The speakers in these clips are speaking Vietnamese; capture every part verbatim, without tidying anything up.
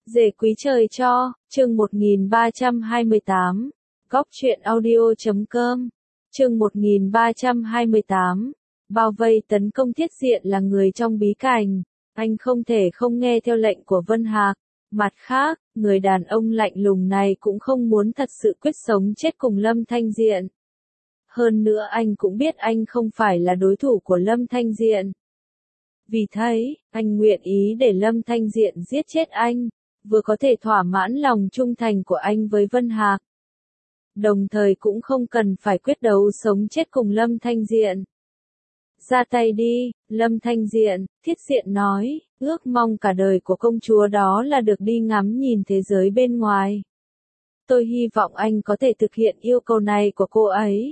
Dề quý trời cho, chương một nghìn ba trăm hai mươi tám, góc truyện audio chấm com, chương một nghìn ba trăm hai mươi tám, bao vây tấn công Thiết Diện là người trong bí cảnh, anh không thể không nghe theo lệnh của Vân Hạc. Mặt khác, người đàn ông lạnh lùng này cũng không muốn thật sự quyết sống chết cùng Lâm Thanh Diện. Hơn nữa anh cũng biết anh không phải là đối thủ của Lâm Thanh Diện. Vì thế, anh nguyện ý để Lâm Thanh Diện giết chết anh, vừa có thể thỏa mãn lòng trung thành của anh với Vân Hạc. Đồng thời cũng không cần phải quyết đấu sống chết cùng Lâm Thanh Diện. Ra tay đi, Lâm Thanh Diện, Thiết Diện nói, ước mong cả đời của công chúa đó là được đi ngắm nhìn thế giới bên ngoài. Tôi hy vọng anh có thể thực hiện yêu cầu này của cô ấy.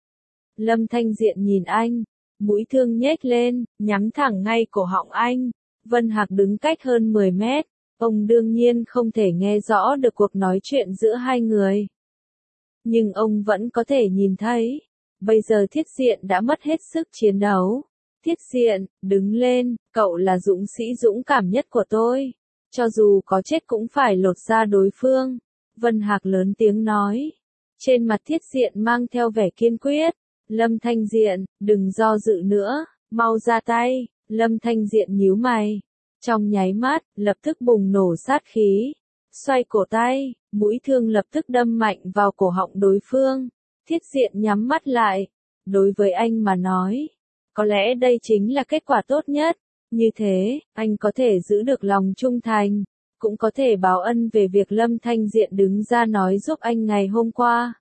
Lâm Thanh Diện nhìn anh, mũi thương nhếch lên, nhắm thẳng ngay cổ họng anh. Vân Hạc đứng cách hơn mười mét, ông đương nhiên không thể nghe rõ được cuộc nói chuyện giữa hai người. Nhưng ông vẫn có thể nhìn thấy, bây giờ Thiết Diện đã mất hết sức chiến đấu. Thiết Diện, đứng lên, cậu là dũng sĩ dũng cảm nhất của tôi. Cho dù có chết cũng phải lột da đối phương. Vân Hạc lớn tiếng nói. Trên mặt Thiết Diện mang theo vẻ kiên quyết. Lâm Thanh Diện, đừng do dự nữa, mau ra tay. Lâm Thanh Diện nhíu mày. Trong nháy mắt, lập tức bùng nổ sát khí. Xoay cổ tay, mũi thương lập tức đâm mạnh vào cổ họng đối phương. Thiết Diện nhắm mắt lại. Đối với anh mà nói, có lẽ đây chính là kết quả tốt nhất. Như thế, anh có thể giữ được lòng trung thành, cũng có thể báo ân về việc Lâm Thanh Diện đứng ra nói giúp anh ngày hôm qua.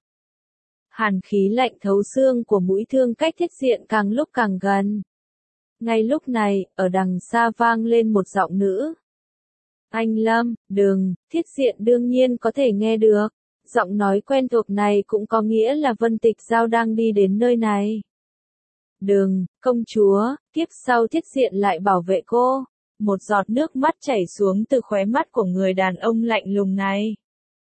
Hàn khí lạnh thấu xương của mũi thương cách Thiết Diện càng lúc càng gần. Ngay lúc này, ở đằng xa vang lên một giọng nữ. Anh Lâm, đừng, Thiết Diện đương nhiên có thể nghe được. Giọng nói quen thuộc này cũng có nghĩa là Vân Tịch Giao đang đi đến nơi này. Đừng, công chúa, tiếp sau Thiết Diện lại bảo vệ cô. Một giọt nước mắt chảy xuống từ khóe mắt của người đàn ông lạnh lùng này.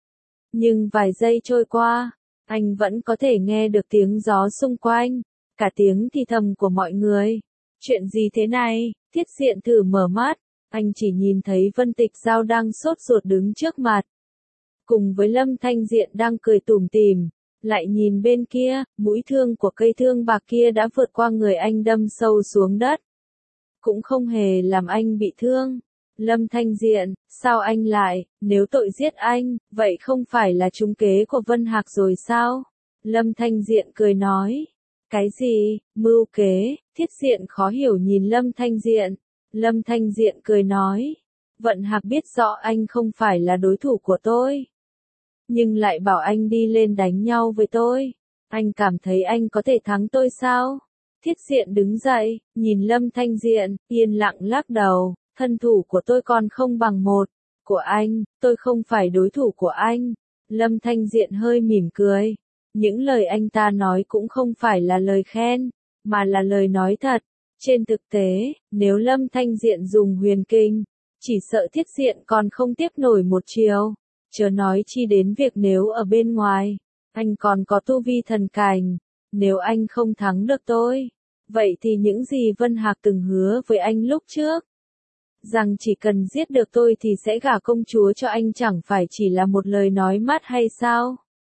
Nhưng vài giây trôi qua, anh vẫn có thể nghe được tiếng gió xung quanh, cả tiếng thì thầm của mọi người. Chuyện gì thế này? Thiết Diện thử mở mắt, anh chỉ nhìn thấy Vân Tịch Giao đang sốt ruột đứng trước mặt. Cùng với Lâm Thanh Diện đang cười tủm tỉm, lại nhìn bên kia, mũi thương của cây thương bạc kia đã vượt qua người anh đâm sâu xuống đất. Cũng không hề làm anh bị thương. Lâm Thanh Diện, sao anh lại, nếu tội giết anh, vậy không phải là trúng kế của Vân Hạc rồi sao? Lâm Thanh Diện cười nói. Cái gì, mưu kế? Thiết Diện khó hiểu nhìn Lâm Thanh Diện. Lâm Thanh Diện cười nói. Vân Hạc biết rõ anh không phải là đối thủ của tôi, nhưng lại bảo anh đi lên đánh nhau với tôi. Anh cảm thấy anh có thể thắng tôi sao? Thiết Diện đứng dậy, nhìn Lâm Thanh Diện, yên lặng lắc đầu. Thân thủ của tôi còn không bằng một của anh, tôi không phải đối thủ của anh. Lâm Thanh Diện hơi mỉm cười. Những lời anh ta nói cũng không phải là lời khen, mà là lời nói thật. Trên thực tế, nếu Lâm Thanh Diện dùng huyền kinh, chỉ sợ Thiết Diện còn không tiếp nổi một chiều. Chớ nói chi đến việc nếu ở bên ngoài, anh còn có tu vi thần cảnh. Nếu anh không thắng được tôi, vậy thì những gì Vân Hạc từng hứa với anh lúc trước, rằng chỉ cần giết được tôi thì sẽ gả công chúa cho anh, chẳng phải chỉ là một lời nói mát hay sao?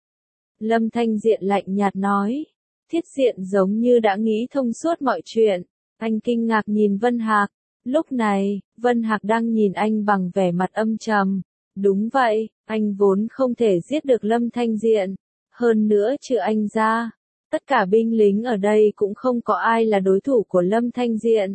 Lâm Thanh Diện lạnh nhạt nói. Thiết Diện giống như đã nghĩ thông suốt mọi chuyện. Anh kinh ngạc nhìn Vân Hạc. Lúc này, Vân Hạc đang nhìn anh bằng vẻ mặt âm trầm. Đúng vậy, anh vốn không thể giết được Lâm Thanh Diện. Hơn nữa trừ anh ra, tất cả binh lính ở đây cũng không có ai là đối thủ của Lâm Thanh Diện.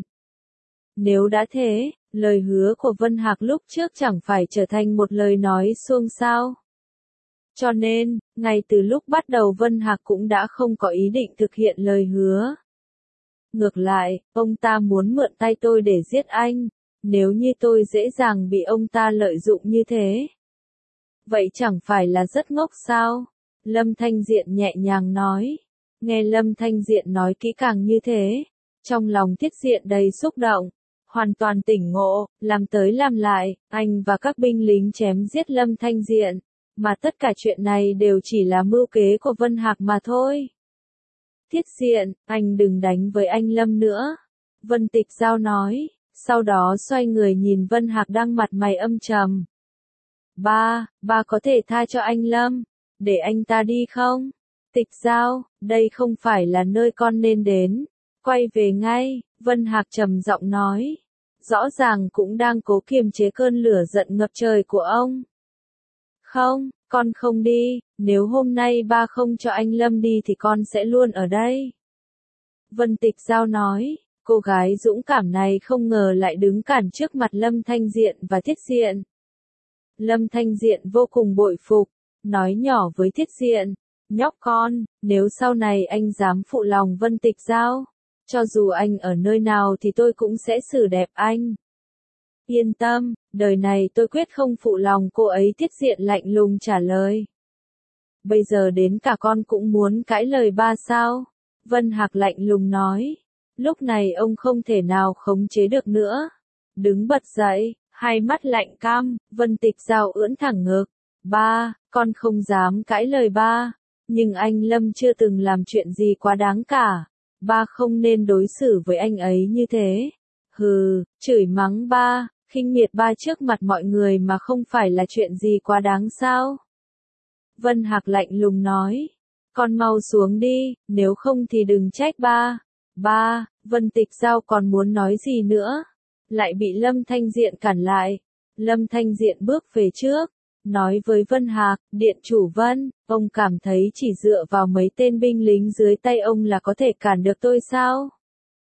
Nếu đã thế, lời hứa của Vân Hạc lúc trước chẳng phải trở thành một lời nói suông sao? Cho nên, ngay từ lúc bắt đầu Vân Hạc cũng đã không có ý định thực hiện lời hứa. Ngược lại, ông ta muốn mượn tay tôi để giết anh. Nếu như tôi dễ dàng bị ông ta lợi dụng như thế, vậy chẳng phải là rất ngốc sao? Lâm Thanh Diện nhẹ nhàng nói. Nghe Lâm Thanh Diện nói kỹ càng như thế, trong lòng Thiết Diện đầy xúc động, hoàn toàn tỉnh ngộ, làm tới làm lại, anh và các binh lính chém giết Lâm Thanh Diện, mà tất cả chuyện này đều chỉ là mưu kế của Vân Hạc mà thôi. Thiết Diện, anh đừng đánh với anh Lâm nữa. Vân Tịch Giao nói, sau đó xoay người nhìn Vân Hạc đang mặt mày âm trầm. Ba, ba có thể tha cho anh Lâm, để anh ta đi không? Tịch Giao, đây không phải là nơi con nên đến. Quay về ngay, Vân Hạc trầm giọng nói. Rõ ràng cũng đang cố kiềm chế cơn lửa giận ngập trời của ông. Không, con không đi, nếu hôm nay ba không cho anh Lâm đi thì con sẽ luôn ở đây. Vân Tịch Giao nói, cô gái dũng cảm này không ngờ lại đứng cản trước mặt Lâm Thanh Diện và Thiết Diện. Lâm Thanh Diện vô cùng bội phục, nói nhỏ với Thiết Diện, nhóc con, nếu sau này anh dám phụ lòng Vân Tịch Giao, cho dù anh ở nơi nào thì tôi cũng sẽ xử đẹp anh. Yên tâm, đời này tôi quyết không phụ lòng cô ấy. Thiết Diện lạnh lùng trả lời. Bây giờ đến cả con cũng muốn cãi lời ba sao? Vân Hạc lạnh lùng nói. Lúc này ông không thể nào khống chế được nữa. Đứng bật dậy, hai mắt lạnh cam, Vân Tịch Giao ưỡn thẳng ngực. Ba, con không dám cãi lời ba, nhưng anh Lâm chưa từng làm chuyện gì quá đáng cả. Ba không nên đối xử với anh ấy như thế. Hừ, chửi mắng ba, khinh miệt ba trước mặt mọi người mà không phải là chuyện gì quá đáng sao? Vân Hạc lạnh lùng nói. Con mau xuống đi, nếu không thì đừng trách ba. Ba, Vân Tịch Giao còn muốn nói gì nữa? Lại bị Lâm Thanh Diện cản lại. Lâm Thanh Diện bước về trước, nói với Vân Hạc, Điện chủ Vân, ông cảm thấy chỉ dựa vào mấy tên binh lính dưới tay ông là có thể cản được tôi sao?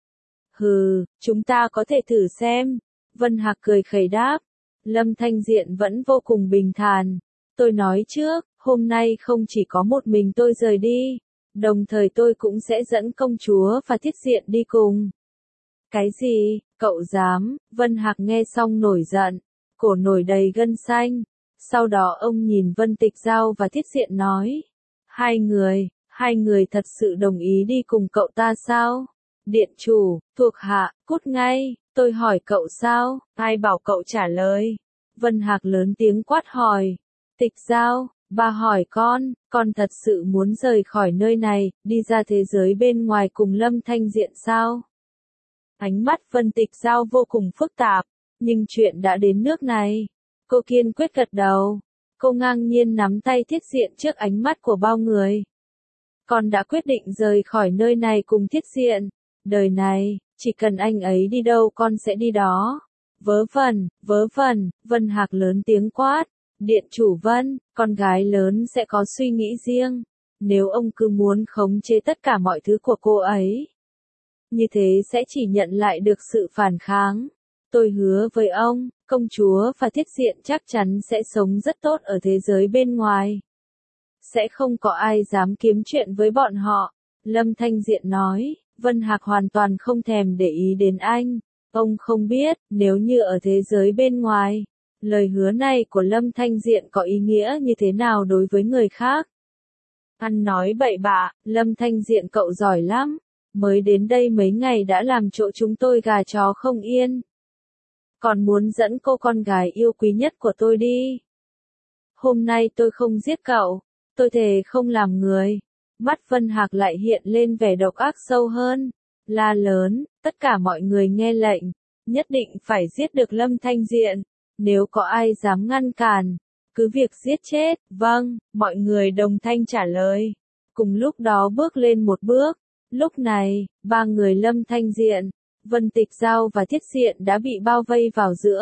Hừ, chúng ta có thể thử xem. Vân Hạc cười khẩy đáp. Lâm Thanh Diện vẫn vô cùng bình thản. Tôi nói trước, hôm nay không chỉ có một mình tôi rời đi, đồng thời tôi cũng sẽ dẫn công chúa và Thiết Diện đi cùng. Cái gì, cậu dám? Vân Hạc nghe xong nổi giận, cổ nổi đầy gân xanh. Sau đó ông nhìn Vân Tịch Giao và Thiết Diện nói. Hai người, hai người thật sự đồng ý đi cùng cậu ta sao? Điện chủ, thuộc hạ, cút ngay, tôi hỏi cậu sao? Ai bảo cậu trả lời? Vân Hạc lớn tiếng quát hỏi. Tịch Giao, bà hỏi con, con thật sự muốn rời khỏi nơi này, đi ra thế giới bên ngoài cùng Lâm Thanh Diện sao? Ánh mắt Vân Tịch Giao vô cùng phức tạp, nhưng chuyện đã đến nước này. Cô kiên quyết gật đầu. Cô ngang nhiên nắm tay Thiết Diện trước ánh mắt của bao người. Con đã quyết định rời khỏi nơi này cùng Thiết Diện. Đời này, chỉ cần anh ấy đi đâu con sẽ đi đó. Vớ vẩn, vớ vẩn, Vân Hạc lớn tiếng quát. Điện chủ Vân, con gái lớn sẽ có suy nghĩ riêng. Nếu ông cứ muốn khống chế tất cả mọi thứ của cô ấy, như thế sẽ chỉ nhận lại được sự phản kháng. Tôi hứa với ông, công chúa và Thiết Diện chắc chắn sẽ sống rất tốt ở thế giới bên ngoài. Sẽ không có ai dám kiếm chuyện với bọn họ. Lâm Thanh Diện nói. Vân Hạc hoàn toàn không thèm để ý đến anh. Ông không biết, nếu như ở thế giới bên ngoài, lời hứa này của Lâm Thanh Diện có ý nghĩa như thế nào đối với người khác. Ăn nói bậy bạ, Lâm Thanh Diện cậu giỏi lắm. Mới đến đây mấy ngày đã làm chỗ chúng tôi gà chó không yên. Còn muốn dẫn cô con gái yêu quý nhất của tôi đi. Hôm nay tôi không giết cậu, tôi thề không làm người. Mắt Vân Hạc lại hiện lên vẻ độc ác sâu hơn. La lớn, tất cả mọi người nghe lệnh, nhất định phải giết được Lâm Thanh Diện. Nếu có ai dám ngăn cản, cứ việc giết chết. Vâng, mọi người đồng thanh trả lời. Cùng lúc đó bước lên một bước. Lúc này, ba người Lâm Thanh Diện, Vân Tịch Giao và Thiết Diện đã bị bao vây vào giữa.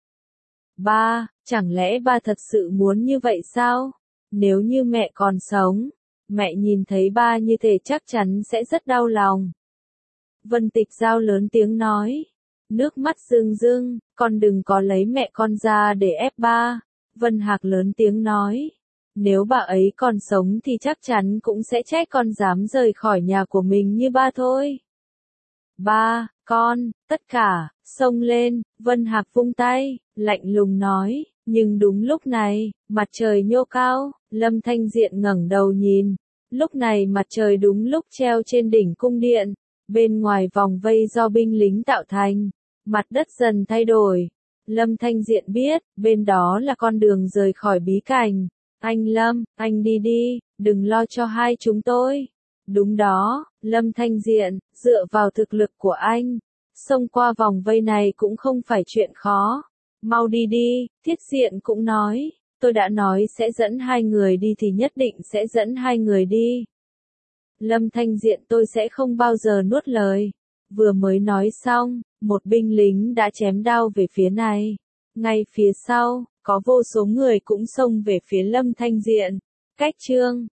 Ba, chẳng lẽ ba thật sự muốn như vậy sao? Nếu như mẹ còn sống, mẹ nhìn thấy ba như thế chắc chắn sẽ rất đau lòng. Vân Tịch Giao lớn tiếng nói. Nước mắt rưng rưng, con đừng có lấy mẹ con ra để ép ba. Vân Hạc lớn tiếng nói. Nếu bà ấy còn sống thì chắc chắn cũng sẽ trách con dám rời khỏi nhà của mình như ba thôi. Ba, con, tất cả, xông lên, Vân Hạc vung tay, lạnh lùng nói. Nhưng đúng lúc này, mặt trời nhô cao, Lâm Thanh Diện ngẩng đầu nhìn. Lúc này mặt trời đúng lúc treo trên đỉnh cung điện. Bên ngoài vòng vây do binh lính tạo thành, mặt đất dần thay đổi. Lâm Thanh Diện biết, bên đó là con đường rời khỏi bí cảnh. Anh Lâm, anh đi đi, đừng lo cho hai chúng tôi. Đúng đó, Lâm Thanh Diện, dựa vào thực lực của anh, xông qua vòng vây này cũng không phải chuyện khó. Mau đi đi, Thiết Diện cũng nói, tôi đã nói sẽ dẫn hai người đi thì nhất định sẽ dẫn hai người đi. Lâm Thanh Diện tôi sẽ không bao giờ nuốt lời. Vừa mới nói xong, một binh lính đã chém đao về phía này. Ngay phía sau, có vô số người cũng xông về phía Lâm Thanh Diện. Cách chương